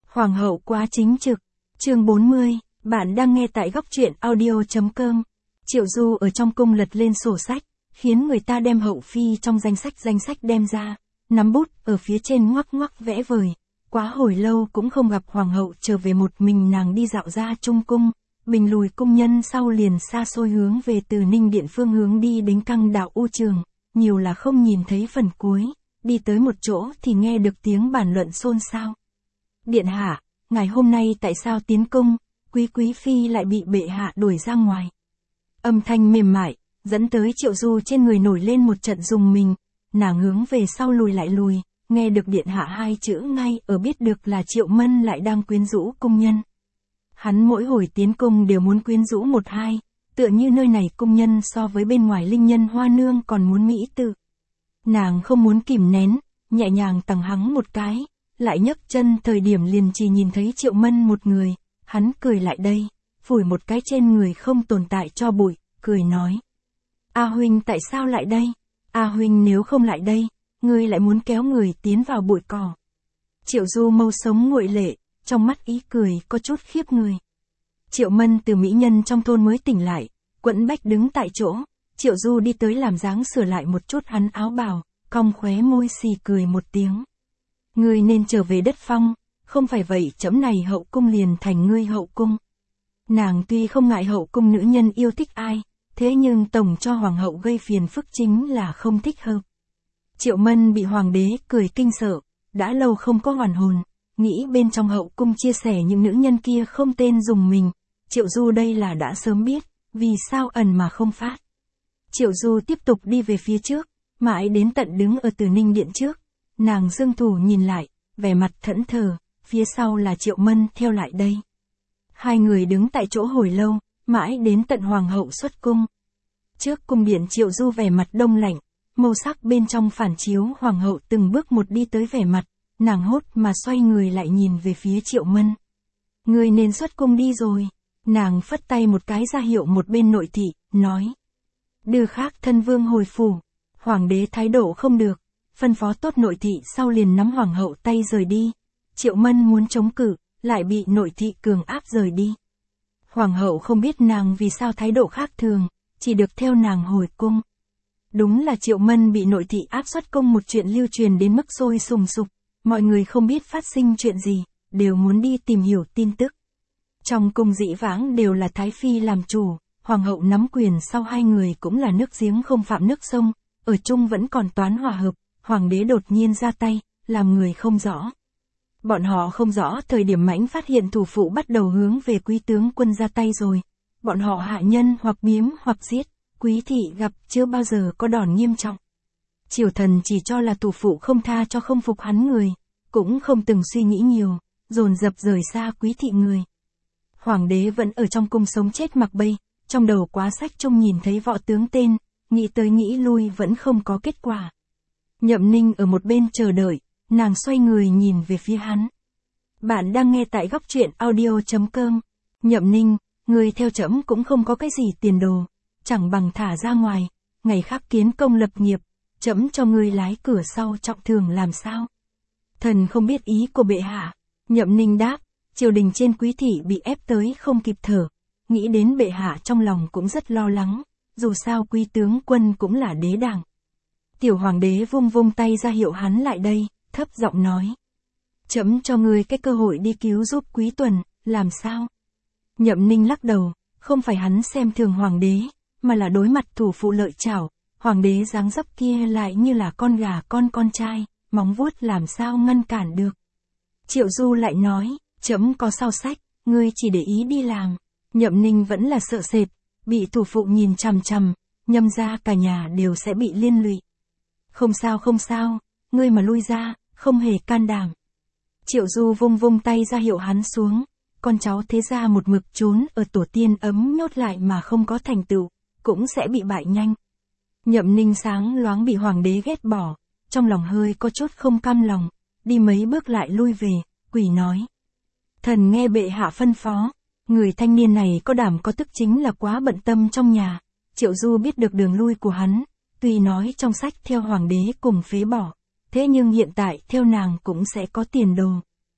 Hoàng hậu quá chính trực. Chương 40, bạn đang nghe tại góc truyện audio.com. Triệu Du ở trong cung lật lên sổ sách, khiến người ta đem hậu phi trong danh sách đem ra, nắm bút ở phía trên ngoắc ngoắc vẽ vời. Quá hồi lâu cũng không gặp hoàng hậu trở về, một mình nàng đi dạo ra trung cung, bình lùi cung nhân sau liền xa xôi hướng về Từ Ninh Điện phương hướng đi đến Căng Đạo U Trường, nhiều là không nhìn thấy phần cuối, đi tới một chỗ thì nghe được tiếng bàn luận xôn xao. Điện hạ, ngài hôm nay tại sao tiến cung, quý phi lại bị bệ hạ đuổi ra ngoài. Âm thanh mềm mại, dẫn tới Triệu Du trên người nổi lên một trận rùng mình, nàng hướng về sau lùi lại lùi, nghe được điện hạ hai chữ ngay ở biết được là Triệu Mân lại đang quyến rũ cung nhân. Hắn mỗi hồi tiến cung đều muốn quyến rũ một hai, tựa như nơi này cung nhân so với bên ngoài linh nhân hoa nương còn muốn mỹ tự. Nàng không muốn kìm nén, nhẹ nhàng tằng hắng một cái, lại nhấc chân thời điểm liền chỉ nhìn thấy Triệu Mân một người, hắn cười lại đây, phủi một cái trên người không tồn tại cho bụi, cười nói. A huynh tại sao lại đây? A huynh nếu không lại đây, ngươi lại muốn kéo người tiến vào bụi cỏ. Triệu Du mâu sống nguội lệ, trong mắt ý cười có chút khiếp người. Triệu Mân từ mỹ nhân trong thôn mới tỉnh lại, quẫn bách đứng tại chỗ, Triệu Du đi tới làm dáng sửa lại một chút hắn áo bào, cong khóe môi xì cười một tiếng. Ngươi nên trở về đất phong, không phải vậy chấm này hậu cung liền thành ngươi hậu cung. Nàng tuy không ngại hậu cung nữ nhân yêu thích ai, thế nhưng tổng cho hoàng hậu gây phiền phức chính là không thích hợp. Triệu Mân bị hoàng đế cười kinh sợ, đã lâu không có hoàn hồn, nghĩ bên trong hậu cung chia sẻ những nữ nhân kia không tên dùng mình, Triệu Du đây là đã sớm biết, vì sao ẩn mà không phát. Triệu Du tiếp tục đi về phía trước, mãi đến tận đứng ở Từ Ninh Điện trước, nàng dương thủ nhìn lại, vẻ mặt thẫn thờ, phía sau là Triệu Mân theo lại đây. Hai người đứng tại chỗ hồi lâu, mãi đến tận hoàng hậu xuất cung. Trước cung điện Triệu Du vẻ mặt đông lạnh, màu sắc bên trong phản chiếu hoàng hậu từng bước một đi tới vẻ mặt, nàng hốt mà xoay người lại nhìn về phía Triệu Mân. Ngươi nên xuất cung đi rồi, nàng phất tay một cái ra hiệu một bên nội thị, nói. Đưa khác thân vương hồi phủ, hoàng đế thái độ không được, phân phó tốt nội thị sau liền nắm hoàng hậu tay rời đi. Triệu Mân muốn chống cự, lại bị nội thị cường áp rời đi. Hoàng hậu không biết nàng vì sao thái độ khác thường, chỉ được theo nàng hồi cung. Đúng là Triệu Mân bị nội thị áp xuất cung một chuyện lưu truyền đến mức sôi sùng sục, mọi người không biết phát sinh chuyện gì, đều muốn đi tìm hiểu tin tức. Trong cung dĩ vãng đều là Thái Phi làm chủ, hoàng hậu nắm quyền sau hai người cũng là nước giếng không phạm nước sông, ở chung vẫn còn toán hòa hợp, hoàng đế đột nhiên ra tay, làm người không rõ. Bọn họ không rõ thời điểm Mãnh phát hiện thủ phụ bắt đầu hướng về quý tướng quân ra tay rồi. Bọn họ hạ nhân hoặc biếm hoặc giết, quý thị gặp chưa bao giờ có đòn nghiêm trọng. Triều thần chỉ cho là thủ phụ không tha cho không phục hắn người, cũng không từng suy nghĩ nhiều, dồn dập rời xa quý thị người. Hoàng đế vẫn ở trong cung sống chết mặc bay, trong đầu quá sách trông nhìn thấy võ tướng tên, nghĩ tới nghĩ lui vẫn không có kết quả. Nhậm Ninh ở một bên chờ đợi, nàng xoay người nhìn về phía hắn. Bạn đang nghe tại góc truyện audio.com. Nhậm Ninh, người theo trẫm cũng không có cái gì tiền đồ, chẳng bằng thả ra ngoài, ngày khác kiến công lập nghiệp, trẫm cho ngươi lái cửa sau trọng thường làm sao? Thần không biết ý của bệ hạ. Nhậm Ninh đáp, triều đình trên quý thị bị ép tới không kịp thở, nghĩ đến bệ hạ trong lòng cũng rất lo lắng, dù sao quý tướng quân cũng là đế đảng. Tiểu hoàng đế vung vung tay ra hiệu hắn lại đây, thấp giọng nói. Trẫm cho ngươi cái cơ hội đi cứu giúp Quý Tuần, làm sao? Nhậm Ninh lắc đầu, không phải hắn xem thường hoàng đế, mà là đối mặt thủ phụ Lợi Trảo, hoàng đế dáng dấp kia lại như là con gà con trai, móng vuốt làm sao ngăn cản được. Triệu Du lại nói, trẫm có sao sách, ngươi chỉ để ý đi làm. Nhậm Ninh vẫn là sợ sệt, bị thủ phụ nhìn chằm chằm, nhâm ra cả nhà đều sẽ bị liên lụy. Không sao, ngươi mà lui ra, không hề can đảm. Triệu Du vung vung tay ra hiệu hắn xuống, con cháu thế gia một mực trốn ở tổ tiên ấm nhốt lại mà không có thành tựu, cũng sẽ bị bại nhanh. Nhậm Ninh sáng loáng bị hoàng đế ghét bỏ, trong lòng hơi có chút không cam lòng, đi mấy bước lại lui về, quỳ nói. Thần nghe bệ hạ phân phó, người thanh niên này có đảm có tức chính là quá bận tâm trong nhà. Triệu Du biết được đường lui của hắn, tuy nói trong sách theo hoàng đế cùng phế bỏ, thế nhưng hiện tại theo nàng cũng sẽ có tiền đồ.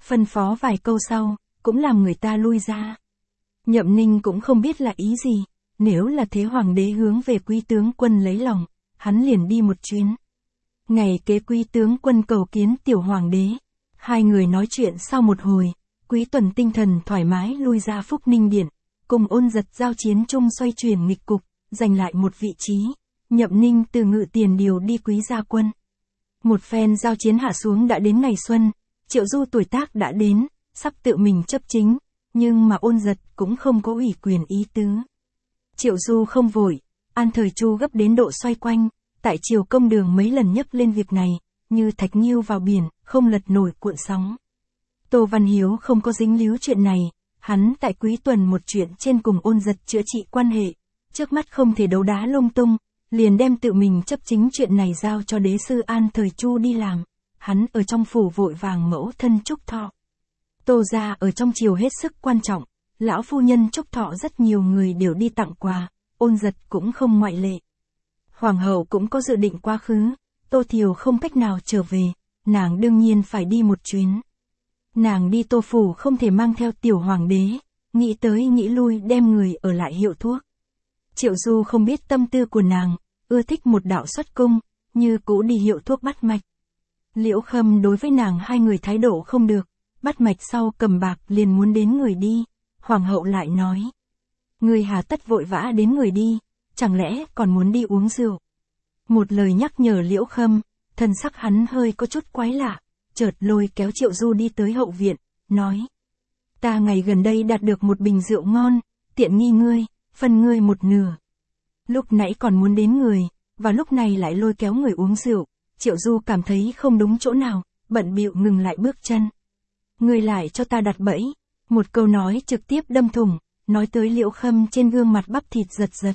phân phó vài câu sau, cũng làm người ta lui ra. Nhậm Ninh cũng không biết là ý gì, nếu là thế hoàng đế hướng về Quý tướng quân lấy lòng, hắn liền đi một chuyến. Ngày kế Quý tướng quân cầu kiến tiểu hoàng đế, hai người nói chuyện sau một hồi, Quý Tuần tinh thần thoải mái lui ra Phúc Ninh Điện, cùng Ôn Giật giao chiến chung xoay chuyển nghịch cục, giành lại một vị trí. Nhậm Ninh từ Ngự Tiền điều đi Quý gia quân. Một phen giao chiến hạ xuống đã đến ngày xuân, Triệu Du tuổi tác đã đến, sắp tự mình chấp chính, nhưng mà Ôn Giật cũng không có ủy quyền ý tứ. Triệu Du không vội, An Thời Chu gấp đến độ xoay quanh, tại triều công đường mấy lần nhấc lên việc này, như thạch nghiêu vào biển, không lật nổi cuộn sóng. Tô Văn Hiếu không có dính líu chuyện này, hắn tại Quý Tuần một chuyện trên cùng Ôn Giật chữa trị quan hệ, trước mắt không thể đấu đá lung tung, liền đem tự mình chấp chính chuyện này giao cho đế sư An Thời Chu đi làm. Hắn ở trong phủ vội vàng mẫu thân chúc thọ. Tô gia ở trong triều hết sức quan trọng, lão phu nhân chúc thọ rất nhiều người đều đi tặng quà, Ôn Giật cũng không ngoại lệ. Hoàng hậu cũng có dự định quá khứ, Tô Thiều không cách nào trở về, nàng đương nhiên phải đi một chuyến. Nàng đi Tô phủ không thể mang theo tiểu hoàng đế, nghĩ tới nghĩ lui đem người ở lại hiệu thuốc. Triệu Du không biết tâm tư của nàng, ưa thích một đạo xuất cung, như cũ đi hiệu thuốc bắt mạch. Liễu Khâm đối với nàng hai người thái độ không được, bắt mạch sau cầm bạc liền muốn đến người đi, hoàng hậu lại nói. Người hà tất vội vã đến người đi, chẳng lẽ còn muốn đi uống rượu. Một lời nhắc nhở Liễu Khâm, thân sắc hắn hơi có chút quái lạ, chợt lôi kéo Triệu Du đi tới hậu viện, nói. Ta ngày gần đây đạt được một bình rượu ngon, tiện nghi ngươi, phân ngươi một nửa. Lúc nãy còn muốn đến người, và lúc này lại lôi kéo người uống rượu, Triệu Du cảm thấy không đúng chỗ nào, bận bịu ngừng lại bước chân. Ngươi lại cho ta đặt bẫy, một câu nói trực tiếp đâm thủng, nói tới Liễu Khâm trên gương mặt bắp thịt giật giật.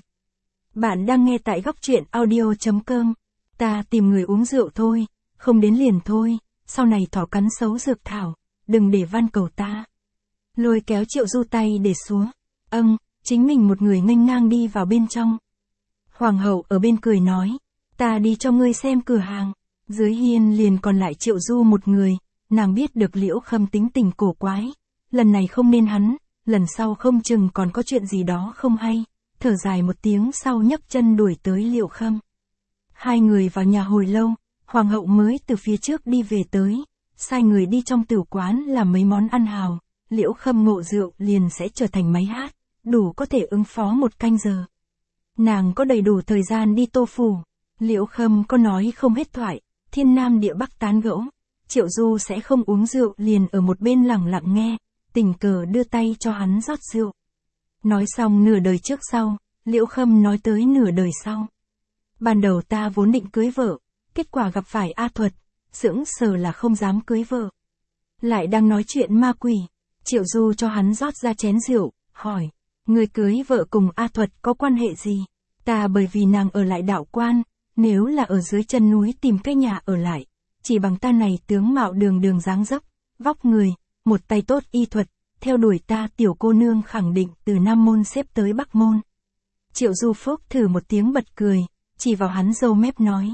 Bạn đang nghe tại góc truyện audio.com. Ta tìm người uống rượu thôi, không đến liền thôi, sau này thỏ cắn xấu dược thảo, đừng để van cầu ta. Lôi kéo Triệu Du tay để xuống. Chính mình một người nghênh ngang đi vào bên trong. Hoàng hậu ở bên cười nói, ta đi cho ngươi xem cửa hàng. Dưới hiên liền còn lại Triệu Du một người, nàng biết được Liễu Khâm tính tình cổ quái. Lần này không nên hắn, lần sau không chừng còn có chuyện gì đó không hay. Thở dài một tiếng sau nhấc chân đuổi tới Liễu Khâm. Hai người vào nhà hồi lâu, hoàng hậu mới từ phía trước đi về tới, sai người đi trong tử quán làm mấy món ăn hào. Liễu Khâm ngộ rượu liền sẽ trở thành máy hát, đủ có thể ứng phó một canh giờ. Nàng có đầy đủ thời gian đi Tô phủ. Liễu Khâm có nói không hết thoại, thiên nam địa bắc tán gẫu. Triệu Du sẽ không uống rượu liền ở một bên lẳng lặng nghe, tình cờ đưa tay cho hắn rót rượu. Nói xong nửa đời trước sau, Liễu Khâm nói tới nửa đời sau. Ban đầu ta vốn định cưới vợ, kết quả gặp phải A Thuật, sững sờ là không dám cưới vợ. Lại đang nói chuyện ma quỷ, Triệu Du cho hắn rót ra chén rượu, hỏi, người cưới vợ cùng A Thuật có quan hệ gì? Ta bởi vì nàng ở lại đạo quan, nếu là ở dưới chân núi tìm cái nhà ở lại, chỉ bằng ta này tướng mạo đường đường dáng dấp, vóc người, một tay tốt y thuật, theo đuổi ta tiểu cô nương khẳng định từ Nam Môn xếp tới Bắc Môn. Triệu Du phốc thử một tiếng bật cười, chỉ vào hắn râu mép nói.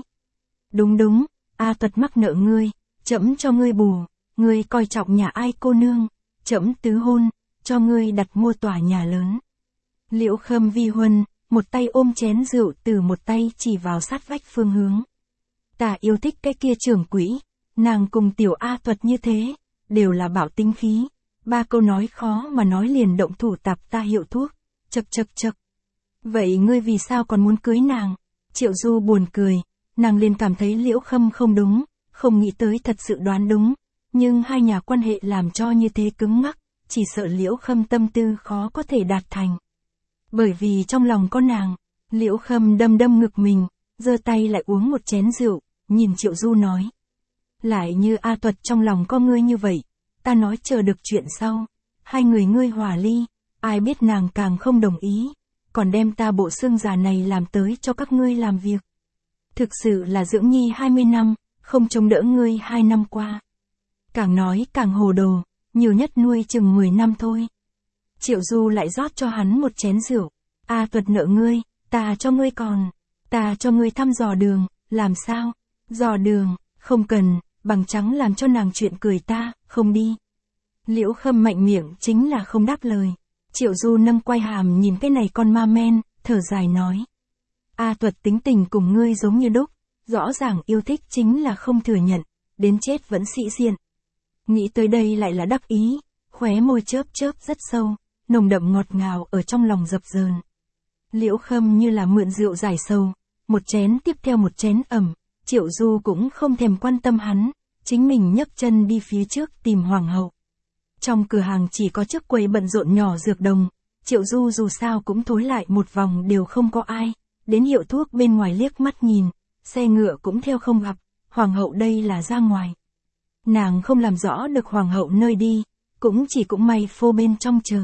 Đúng, A Thuật mắc nợ ngươi, trẫm cho ngươi bù, ngươi coi trọng nhà ai cô nương, trẫm tứ hôn, cho ngươi đặt mua tòa nhà lớn. Liễu Khâm vi huân, một tay ôm chén rượu từ một tay chỉ vào sát vách phương hướng. Ta yêu thích cái kia trưởng quỹ, nàng cùng tiểu A Thuật như thế, đều là bảo tính khí. Ba câu nói khó mà nói liền động thủ tạp ta hiệu thuốc, chậc. Vậy ngươi vì sao còn muốn cưới nàng? Triệu Du buồn cười, nàng liền cảm thấy Liễu Khâm không đúng, không nghĩ tới thật sự đoán đúng, nhưng hai nhà quan hệ làm cho như thế cứng ngắc, chỉ sợ Liễu Khâm tâm tư khó có thể đạt thành. Bởi vì trong lòng có nàng, Liễu Khâm đâm ngực mình, giơ tay lại uống một chén rượu, nhìn Triệu Du nói. Lại như A Thuật trong lòng có ngươi như vậy, ta nói chờ được chuyện sau, hai người ngươi hòa ly, ai biết nàng càng không đồng ý, còn đem ta bộ xương già này làm tới cho các ngươi làm việc. Thực sự là dưỡng nhi 20 năm, không chống đỡ ngươi 2 năm qua. Càng nói càng hồ đồ, nhiều nhất nuôi chừng 10 năm thôi. Triệu Du lại rót cho hắn một chén rượu. A Thuật nợ ngươi, ta cho ngươi còn. Ta cho ngươi thăm dò đường, làm sao? Dò đường, không cần, bằng trắng làm cho nàng chuyện cười ta, không đi. Liễu Khâm mạnh miệng chính là không đáp lời. Triệu Du nâng quai hàm nhìn cái này con ma men, thở dài nói. A Tuật tính tình cùng ngươi giống như đúc, rõ ràng yêu thích chính là không thừa nhận, đến chết vẫn sĩ diện. Nghĩ tới đây lại là đắc ý, khóe môi chớp chớp rất sâu, nồng đậm ngọt ngào ở trong lòng dập dờn. Liễu Khâm như là mượn rượu giải sầu, một chén tiếp theo một chén ẩm, Triệu Du cũng không thèm quan tâm hắn, chính mình nhấc chân đi phía trước tìm hoàng hậu. Trong cửa hàng chỉ có chiếc quầy bận rộn nhỏ dược đồng, Triệu Du dù sao cũng thối lại một vòng đều không có ai, đến hiệu thuốc bên ngoài liếc mắt nhìn, xe ngựa cũng theo không gặp, hoàng hậu đây là ra ngoài. Nàng không làm rõ được hoàng hậu nơi đi, cũng may phô bên trong chờ.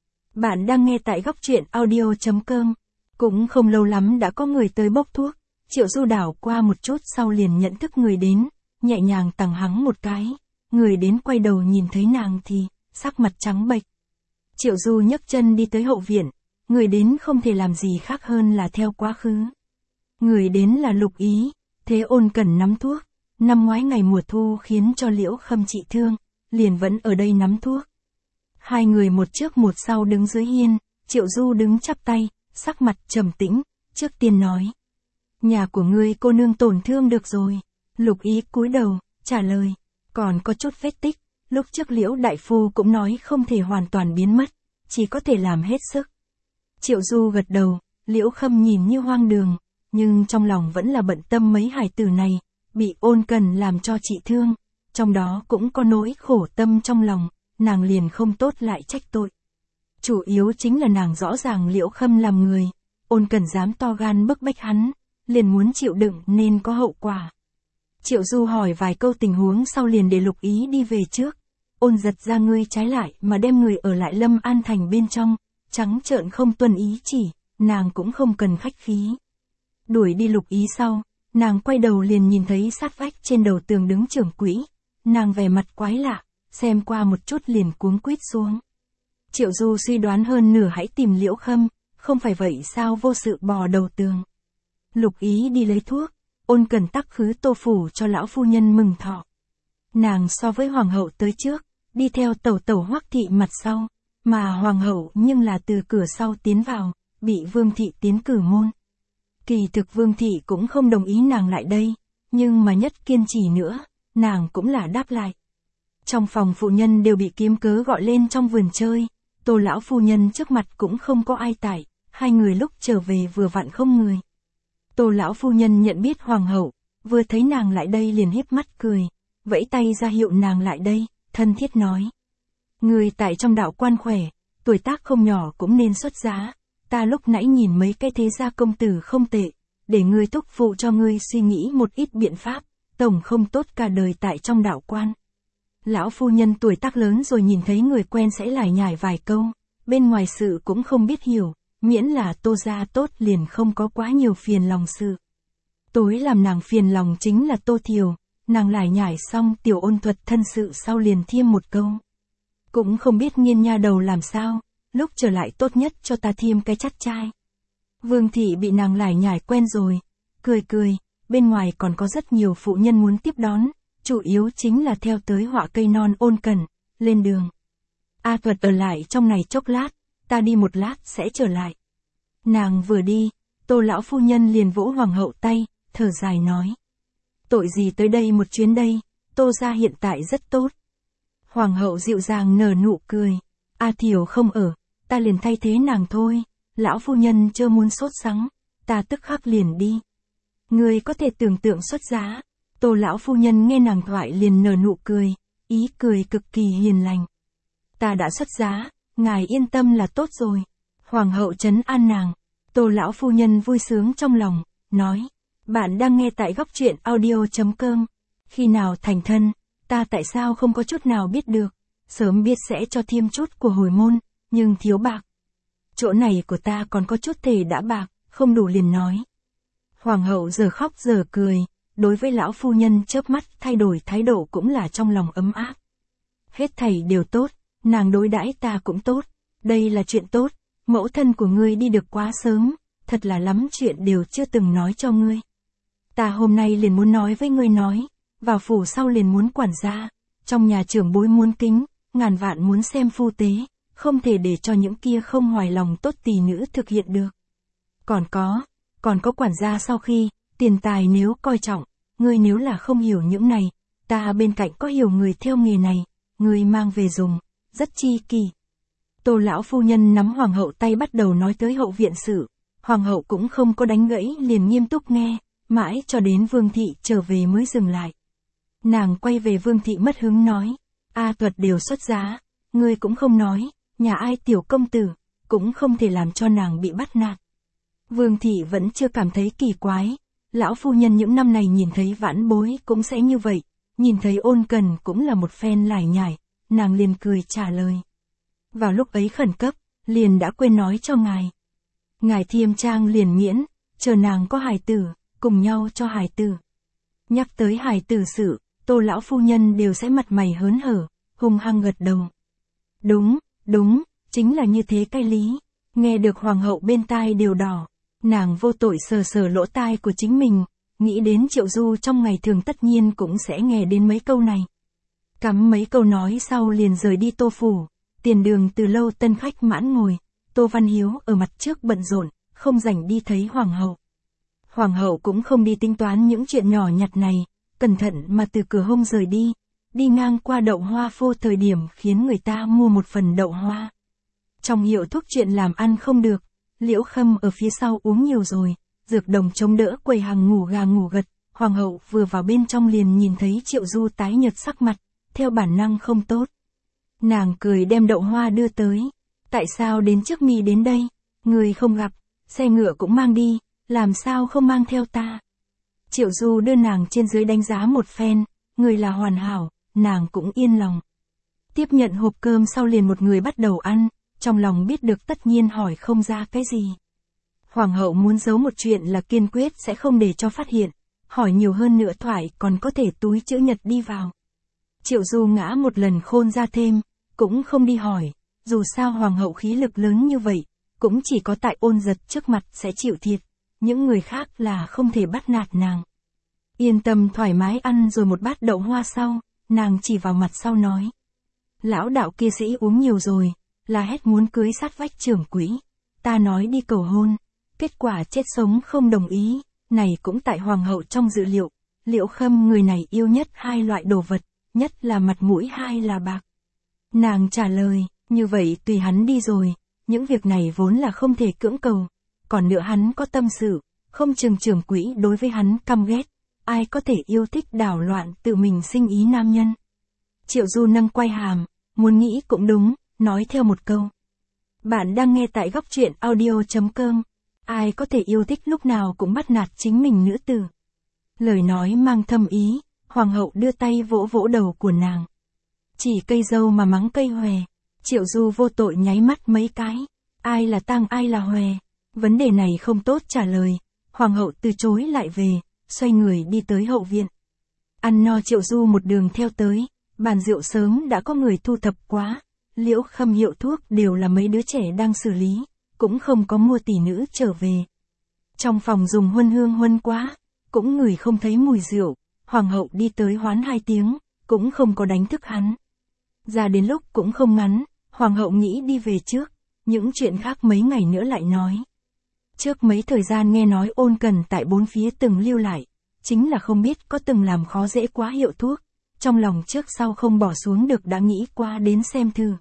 Bạn đang nghe tại góc truyện audio.com. Cũng không lâu lắm đã có người tới bốc thuốc, Triệu Du đảo qua một chút sau liền nhận thức người đến, nhẹ nhàng tằng hắng một cái, người đến quay đầu nhìn thấy nàng thì, sắc mặt trắng bệch. Triệu Du nhấc chân đi tới hậu viện, người đến không thể làm gì khác hơn là theo quá khứ. Người đến là Lục Ý, thế Ôn Cẩn nắm thuốc, năm ngoái ngày mùa thu khiến cho Liễu Khâm trị thương, liền vẫn ở đây nắm thuốc. Hai người một trước một sau đứng dưới hiên, Triệu Du đứng chắp tay, sắc mặt trầm tĩnh, trước tiên nói. Nhà của ngươi cô nương tổn thương được rồi. Lục Ý cúi đầu, trả lời, còn có chút vết tích, lúc trước Liễu đại phu cũng nói không thể hoàn toàn biến mất, chỉ có thể làm hết sức. Triệu Du gật đầu, Liễu Khâm nhìn như hoang đường, nhưng trong lòng vẫn là bận tâm mấy hài tử này, bị Ôn Cần làm cho trị thương, trong đó cũng có nỗi khổ tâm trong lòng, nàng liền không tốt lại trách tội. Chủ yếu chính là nàng rõ ràng Liễu Khâm làm người, Ôn Cần dám to gan bức bách hắn, liền muốn chịu đựng nên có hậu quả. Triệu Du hỏi vài câu tình huống sau liền để Lục Ý đi về trước. Ôn giật ra ngươi trái lại mà đem người ở lại Lâm An Thành bên trong, trắng trợn không tuân ý chỉ, nàng cũng không cần khách khí. Đuổi đi Lục Ý sau, nàng quay đầu liền nhìn thấy sát vách trên đầu tường đứng trưởng quỹ, nàng vẻ mặt quái lạ, xem qua một chút liền cuống quýt xuống. Triệu Du suy đoán hơn nửa hãy tìm Liễu Khâm, không phải vậy sao vô sự bò đầu tường. Lục Ý đi lấy thuốc, Ôn Cần tắc khứ Tô phủ cho lão phu nhân mừng thọ. Nàng so với hoàng hậu tới trước, đi theo tẩu tẩu Hoắc thị mặt sau, mà hoàng hậu nhưng là từ cửa sau tiến vào, bị Vương thị tiến cử môn. Kỳ thực Vương thị cũng không đồng ý nàng lại đây, nhưng mà nhất kiên trì nữa, nàng cũng là đáp lại. Trong phòng phụ nhân đều bị kiếm cớ gọi lên trong vườn chơi, Tô lão phu nhân trước mặt cũng không có ai tại, hai người lúc trở về vừa vặn không người. Tô lão phu nhân nhận biết hoàng hậu, vừa thấy nàng lại đây liền híp mắt cười, vẫy tay ra hiệu nàng lại đây, thân thiết nói. Người tại trong đạo quan khỏe, tuổi tác không nhỏ cũng nên xuất giá, ta lúc nãy nhìn mấy cái thế gia công tử không tệ, để ngươi thúc phụ cho ngươi suy nghĩ một ít biện pháp, tổng không tốt cả đời tại trong đạo quan. Lão phu nhân tuổi tác lớn rồi nhìn thấy người quen sẽ lải nhải vài câu, bên ngoài sự cũng không biết hiểu, miễn là Tô gia tốt liền không có quá nhiều phiền lòng sự. Tối làm nàng phiền lòng chính là Tô Thiều, nàng lải nhải xong Tiểu Ôn thuật thân sự sau liền thêm một câu. Cũng không biết Nghiên nha đầu làm sao, lúc trở lại tốt nhất cho ta thêm cái chắt trai. Vương thị bị nàng lải nhải quen rồi, cười cười, bên ngoài còn có rất nhiều phụ nhân muốn tiếp đón, chủ yếu chính là theo tới họa cây non Ôn Cần, lên đường. A Thuật ở lại trong này chốc lát, ta đi một lát sẽ trở lại. Nàng vừa đi, Tô lão phu nhân liền vỗ hoàng hậu tay, thở dài nói. Tội gì tới đây một chuyến đây, Tô gia hiện tại rất tốt. Hoàng hậu dịu dàng nở nụ cười, A Thiều không ở, ta liền thay thế nàng thôi, lão phu nhân chớ muốn sốt sắng, ta tức khắc liền đi. Người có thể tưởng tượng xuất giá, Tô lão phu nhân nghe nàng thoại liền nở nụ cười, ý cười cực kỳ hiền lành. Ta đã xuất giá, ngài yên tâm là tốt rồi. Hoàng hậu trấn an nàng, Tô lão phu nhân vui sướng trong lòng, nói, bạn đang nghe tại góc truyện audio.com, khi nào thành thân, ta tại sao không có chút nào biết được, sớm biết sẽ cho thêm chút của hồi môn, nhưng thiếu bạc. Chỗ này của ta còn có chút thể đã bạc, không đủ liền nói. Hoàng hậu giờ khóc giờ cười, đối với lão phu nhân chớp mắt thay đổi thái độ cũng là trong lòng ấm áp. Hết thảy đều tốt, nàng đối đãi ta cũng tốt, đây là chuyện tốt, mẫu thân của ngươi đi được quá sớm, thật là lắm chuyện đều chưa từng nói cho ngươi. Ta hôm nay liền muốn nói với ngươi nói, vào phủ sau liền muốn quản gia, trong nhà trưởng bối muốn kính, ngàn vạn muốn xem phu tế, không thể để cho những kia không hoài lòng tốt tỳ nữ thực hiện được. Còn có quản gia sau khi, tiền tài nếu coi trọng, ngươi nếu là không hiểu những này, ta bên cạnh có hiểu người theo nghề này, ngươi mang về dùng, rất chi kỳ. Tô lão phu nhân nắm hoàng hậu tay bắt đầu nói tới hậu viện sự, hoàng hậu cũng không có đánh gãy liền nghiêm túc nghe, mãi cho đến Vương thị trở về mới dừng lại. Nàng quay về Vương thị mất hứng nói, A Tuật đều xuất giá, ngươi cũng không nói, nhà ai tiểu công tử, cũng không thể làm cho nàng bị bắt nạt. Vương thị vẫn chưa cảm thấy kỳ quái, lão phu nhân những năm này nhìn thấy vãn bối cũng sẽ như vậy, nhìn thấy Ôn Cần cũng là một phen lải nhải, nàng liền cười trả lời. Vào lúc ấy khẩn cấp, liền đã quên nói cho ngài. Ngài Thiêm Trang liền miễn, chờ nàng có hài tử, cùng nhau cho hài tử. Nhắc tới hài tử sự, Tô lão phu nhân đều sẽ mặt mày hớn hở, hung hăng gật đầu. Đúng, chính là như thế cái lý. Nghe được hoàng hậu bên tai đều đỏ, nàng vô tội sờ sờ lỗ tai của chính mình, nghĩ đến Triệu Du trong ngày thường tất nhiên cũng sẽ nghe đến mấy câu này. Cắm mấy câu nói sau liền rời đi Tô phủ, tiền đường từ lâu tân khách mãn ngồi, Tô Văn Hiếu ở mặt trước bận rộn, không rảnh đi thấy hoàng hậu. Hoàng hậu cũng không đi tính toán những chuyện nhỏ nhặt này, cẩn thận mà từ cửa hông rời đi ngang qua đậu hoa phô thời điểm khiến người ta mua một phần đậu hoa. Trong hiệu thuốc chuyện làm ăn không được, Liễu Khâm ở phía sau uống nhiều rồi, dược đồng chống đỡ quầy hàng ngủ gà ngủ gật, hoàng hậu vừa vào bên trong liền nhìn thấy Triệu Du tái nhợt sắc mặt, theo bản năng không tốt. Nàng cười đem đậu hoa đưa tới, tại sao đến trước mi đến đây, người không gặp, xe ngựa cũng mang đi, làm sao không mang theo ta. Triệu Du đưa nàng trên dưới đánh giá một phen, người là hoàn hảo, nàng cũng yên lòng. Tiếp nhận hộp cơm sau liền một người bắt đầu ăn, trong lòng biết được tất nhiên hỏi không ra cái gì. Hoàng hậu muốn giấu một chuyện là kiên quyết sẽ không để cho phát hiện, hỏi nhiều hơn nữa thoại còn có thể túi chữ nhật đi vào. Triệu Du ngã một lần khôn ra thêm, cũng không đi hỏi, dù sao hoàng hậu khí lực lớn như vậy, cũng chỉ có tại Ôn Giật trước mặt sẽ chịu thiệt, những người khác là không thể bắt nạt nàng. Yên tâm thoải mái ăn rồi một bát đậu hoa sau, nàng chỉ vào mặt sau nói. Lão đạo kia sĩ uống nhiều rồi, là hét muốn cưới sát vách trưởng quỹ, ta nói đi cầu hôn, kết quả chết sống không đồng ý, này cũng tại hoàng hậu trong dự liệu, Liễu Khâm người này yêu nhất hai loại đồ vật, nhất là mặt mũi hai là bạc. Nàng trả lời, như vậy tùy hắn đi rồi, những việc này vốn là không thể cưỡng cầu, còn nữa hắn có tâm sự, không chừng trưởng quỹ đối với hắn căm ghét, ai có thể yêu thích đảo loạn tự mình sinh ý nam nhân. Triệu Du nâng quay hàm, muốn nghĩ cũng đúng, nói theo một câu. Bạn đang nghe tại góc truyện audio.com, ai có thể yêu thích lúc nào cũng bắt nạt chính mình nữ tử. Lời nói mang thâm ý, hoàng hậu đưa tay vỗ vỗ đầu của nàng. Chỉ cây dâu mà mắng cây hòe, Triệu Du vô tội nháy mắt mấy cái, ai là tang ai là hòe, vấn đề này không tốt trả lời, hoàng hậu từ chối lại về, xoay người đi tới hậu viện. Ăn no Triệu Du một đường theo tới, bàn rượu sớm đã có người thu thập quá, Liễu Khâm hiệu thuốc đều là mấy đứa trẻ đang xử lý, cũng không có mua tỷ nữ trở về. Trong phòng dùng huân hương huân quá, cũng ngửi không thấy mùi rượu, hoàng hậu đi tới hoán 2 tiếng, cũng không có đánh thức hắn. Ra đến lúc cũng không ngắn, hoàng hậu nghĩ đi về trước, những chuyện khác mấy ngày nữa lại nói. Trước mấy thời gian nghe nói Ôn Cần tại bốn phía từng lưu lại, chính là không biết có từng làm khó dễ quá hiệu thuốc, trong lòng trước sau không bỏ xuống được đã nghĩ qua đến xem thử.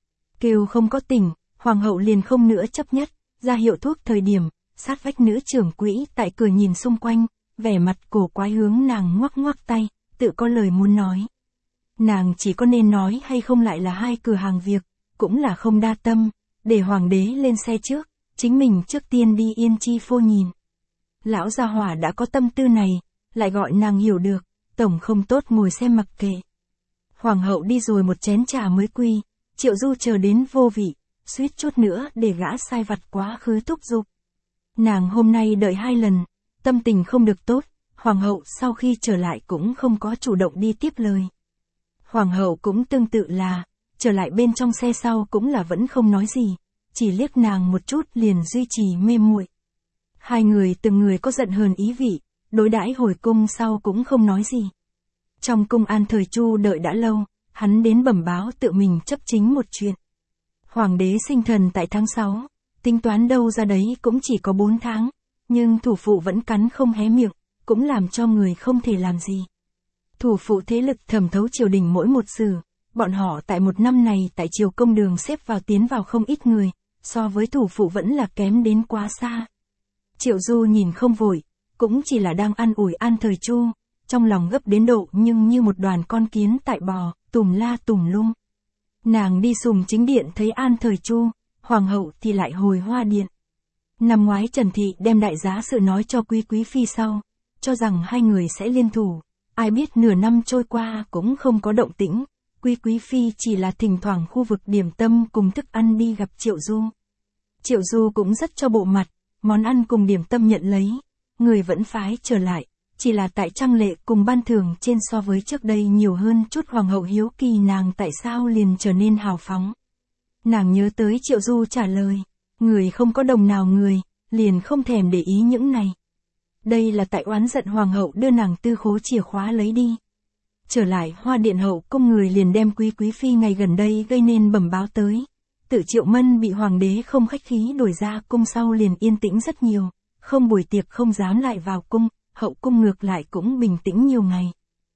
Kêu không có tỉnh, hoàng hậu liền không nữa chấp nhất, ra hiệu thuốc thời điểm, sát vách nữ trưởng quỹ tại cửa nhìn xung quanh, vẻ mặt cổ quái hướng nàng ngoắc ngoắc tay, tự có lời muốn nói. Nàng chỉ có nên nói hay không lại là hai cửa hàng việc, cũng là không đa tâm, để hoàng đế lên xe trước, chính mình trước tiên đi Yên Chi phô nhìn. Lão gia hỏa đã có tâm tư này, lại gọi nàng hiểu được, tổng không tốt ngồi xem mặc kệ. Hoàng hậu đi rồi một chén trà mới quy, Triệu Du chờ đến vô vị, suýt chút nữa để gã sai vặt quá khứ thúc giục. Nàng hôm nay đợi 2 lần, tâm tình không được tốt, hoàng hậu sau khi trở lại cũng không có chủ động đi tiếp lời. Hoàng hậu cũng tương tự là, trở lại bên trong xe sau cũng là vẫn không nói gì, chỉ liếc nàng một chút liền duy trì mê muội. Hai người từng người có giận hờn ý vị, đối đãi hồi cung sau cũng không nói gì. Trong cung An Thời Chu đợi đã lâu, hắn đến bẩm báo tự mình chấp chính một chuyện. Hoàng đế sinh thần tại tháng 6, tính toán đâu ra đấy cũng chỉ có 4 tháng, nhưng thủ phụ vẫn cắn không hé miệng, cũng làm cho người không thể làm gì. Thủ phụ thế lực thẩm thấu triều đình mỗi một sử, bọn họ tại một năm này tại triều công đường xếp vào tiến vào không ít người, so với thủ phụ vẫn là kém đến quá xa. Triệu Du nhìn không vội, cũng chỉ là đang an ủi An Thời Chu, trong lòng gấp đến độ nhưng như một đoàn con kiến tại bò, tùm la tùm lum. Nàng đi sùng chính điện thấy An Thời Chu, hoàng hậu thì lại hồi Hoa điện. Năm ngoái Trần Thị đem đại giá sự nói cho Quý Phi sau, cho rằng hai người sẽ liên thủ, ai biết nửa năm trôi qua cũng không có động tĩnh, Quý Phi chỉ là thỉnh thoảng khu vực điểm tâm cùng thức ăn đi gặp Triệu Du. Triệu Du cũng rất cho bộ mặt, món ăn cùng điểm tâm nhận lấy, người vẫn phái trở lại, chỉ là tại trang lệ cùng ban thưởng trên so với trước đây nhiều hơn chút. Hoàng hậu hiếu kỳ nàng tại sao liền trở nên hào phóng. Nàng nhớ tới Triệu Du trả lời, người không có đồng nào người, liền không thèm để ý những này. Đây là tại oán giận hoàng hậu đưa nàng tư khố chìa khóa lấy đi. Trở lại Hoa điện hậu cung người liền đem Quý Phi ngày gần đây gây nên bẩm báo tới. Tự Triệu Mân bị hoàng đế không khách khí đuổi ra cung sau liền yên tĩnh rất nhiều, không buổi tiệc không dám lại vào cung, hậu cung ngược lại cũng bình tĩnh nhiều ngày.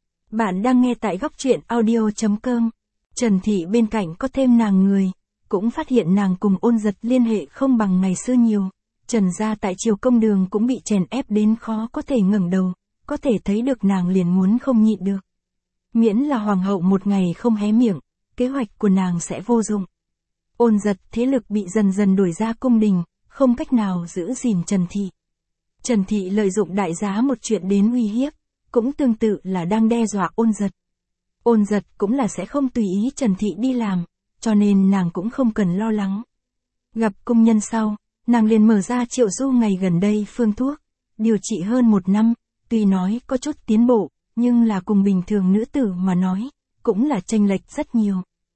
Bạn đang nghe tại góc truyện audio.com. Trần Thị bên cạnh có thêm nàng người, cũng phát hiện nàng cùng Ôn Giật liên hệ không bằng ngày xưa nhiều. Trần gia tại triều công đường cũng bị chèn ép đến khó có thể ngẩng đầu, có thể thấy được nàng liền muốn không nhịn được. Miễn là hoàng hậu một ngày không hé miệng, kế hoạch của nàng sẽ vô dụng. Ôn Giật thế lực bị dần dần đuổi ra cung đình, không cách nào giữ gìn Trần Thị. Trần Thị lợi dụng đại giá một chuyện đến uy hiếp, cũng tương tự là đang đe dọa Ôn Giật. Ôn Giật cũng là sẽ không tùy ý Trần Thị đi làm, cho nên nàng cũng không cần lo lắng. Gặp cung nhân sau, nàng liền mở ra Triệu Du ngày gần đây phương thuốc, điều trị hơn 1 năm, tuy nói có chút tiến bộ, nhưng là cùng bình thường nữ tử mà nói, cũng là chênh lệch rất nhiều.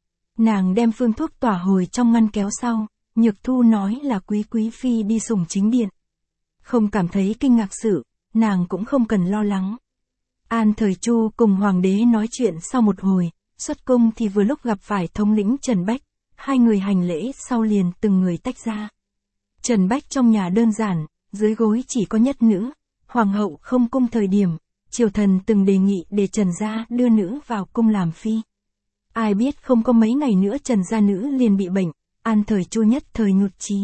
Nàng đem phương thuốc tỏa hồi trong ngăn kéo sau, Nhược Thu nói là Quý Phi đi sùng chính điện. Không cảm thấy kinh ngạc sự, nàng cũng không cần lo lắng. An Thời Chu cùng hoàng đế nói chuyện sau một hồi, xuất cung thì vừa lúc gặp phải thống lĩnh Trần Bách, hai người hành lễ sau liền từng người tách ra. Trần Bách trong nhà đơn giản, dưới gối chỉ có nhất nữ, hoàng hậu không cung thời điểm, triều thần từng đề nghị để Trần gia đưa nữ vào cung làm phi. Ai biết không có mấy ngày nữa Trần gia nữ liền bị bệnh, An Thời Chu nhất thời nhụt chí.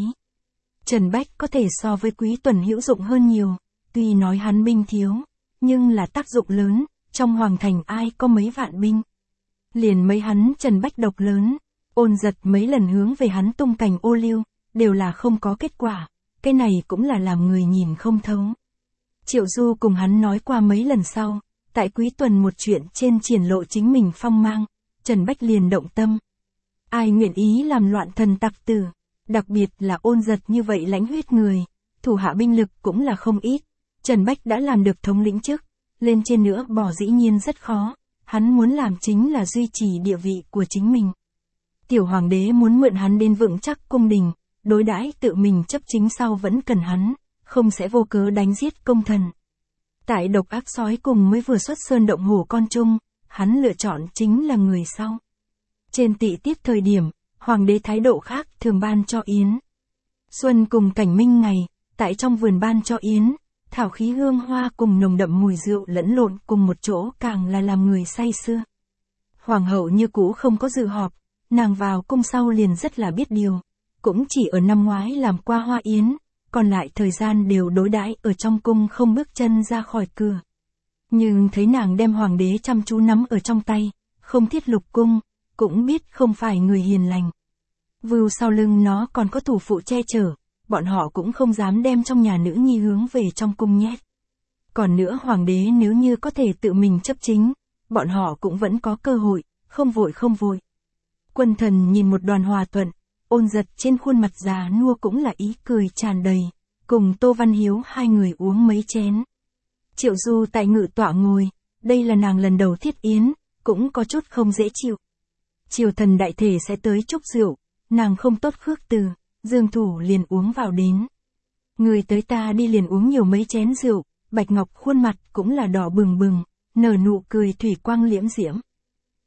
Trần Bách có thể so với Quý Tuần hữu dụng hơn nhiều, tuy nói hắn binh thiếu, nhưng là tác dụng lớn, trong hoàng thành ai có mấy vạn binh. Liền mấy hắn Trần Bách độc lớn, Ôn Giật mấy lần hướng về hắn tung cành ô liu, đều là không có kết quả, cái này cũng là làm người nhìn không thấu. Triệu Du cùng hắn nói qua mấy lần sau, tại Quý Tuần một chuyện trên triển lộ chính mình phong mang, Trần Bách liền động tâm. Ai nguyện ý làm loạn thần tặc tử, đặc biệt là Ôn Giật như vậy lãnh huyết người, thủ hạ binh lực cũng là không ít, Trần Bách đã làm được thống lĩnh chức, lên trên nữa bỏ dĩ nhiên rất khó, hắn muốn làm chính là duy trì địa vị của chính mình. Tiểu hoàng đế muốn mượn hắn đến vững chắc cung đình, đối đãi tự mình chấp chính sau vẫn cần hắn, không sẽ vô cớ đánh giết công thần. Tại độc ác sói cùng mới vừa xuất sơn động hổ con chung, hắn lựa chọn chính là người sau. Trên tị tiết thời điểm, hoàng đế thái độ khác thường ban cho yến. Xuân cùng cảnh minh ngày, tại trong vườn ban cho yến, thảo khí hương hoa cùng nồng đậm mùi rượu lẫn lộn cùng một chỗ càng là làm người say sưa. Hoàng hậu như cũ không có dự họp, nàng vào cung sau liền rất là biết điều, cũng chỉ ở năm ngoái làm qua hoa yến, còn lại thời gian đều đối đãi ở trong cung không bước chân ra khỏi cửa. Nhưng thấy nàng đem hoàng đế chăm chú nắm ở trong tay, không thiết lục cung, cũng biết không phải người hiền lành. Vưu sau lưng nó còn có thủ phụ che chở, bọn họ cũng không dám đem trong nhà nữ nhi hướng về trong cung nhét. Còn nữa hoàng đế nếu như có thể tự mình chấp chính, bọn họ cũng vẫn có cơ hội, không vội. Quân thần nhìn một đoàn hòa thuận, Ôn Giật trên khuôn mặt già nua cũng là ý cười tràn đầy, cùng Tô Văn Hiếu hai người uống mấy chén. Triệu Du tại ngự tọa ngồi, đây là nàng lần đầu thiết yến, cũng có chút không dễ chịu. Triều thần đại thể sẽ tới chúc rượu, nàng không tốt khước từ, Dương Thủ liền uống vào đến. Người tới ta đi liền uống nhiều mấy chén rượu, Bạch Ngọc khuôn mặt cũng là đỏ bừng bừng, nở nụ cười thủy quang liễm diễm.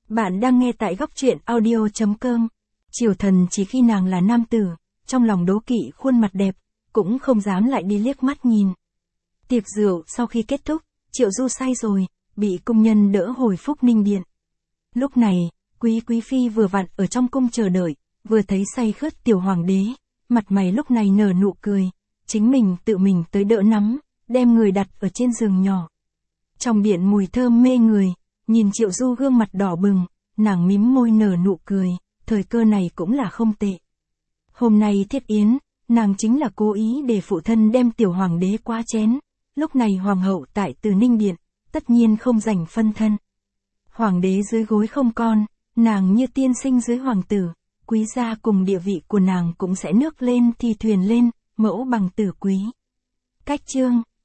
Bạn đang nghe tại góc truyện audio.com. Triều Thần chỉ khi nàng là nam tử, trong lòng đố kỵ khuôn mặt đẹp, cũng không dám lại đi liếc mắt nhìn. Tiệc rượu sau khi kết thúc, Triệu Du say rồi, bị cung nhân đỡ hồi Phúc Ninh Điện. Lúc này, quý phi vừa vặn ở trong cung chờ đợi, vừa thấy say khướt tiểu hoàng đế, mặt mày lúc này nở nụ cười, chính mình tự mình tới đỡ nắm, đem người đặt ở trên giường nhỏ. Trong điện mùi thơm mê người, nhìn Triệu Du gương mặt đỏ bừng, nàng mím môi nở nụ cười, thời cơ này cũng là không tệ. Hôm nay thiết yến, nàng chính là cố ý để phụ thân đem tiểu hoàng đế qua chén, lúc này hoàng hậu tại Từ Ninh Điện, tất nhiên không rảnh phân thân. Hoàng đế dưới gối không con, nàng như tiên sinh dưới hoàng tử, quý gia cùng địa vị của nàng cũng sẽ nước lên thì thuyền lên, mẫu bằng tử quý. Cách chương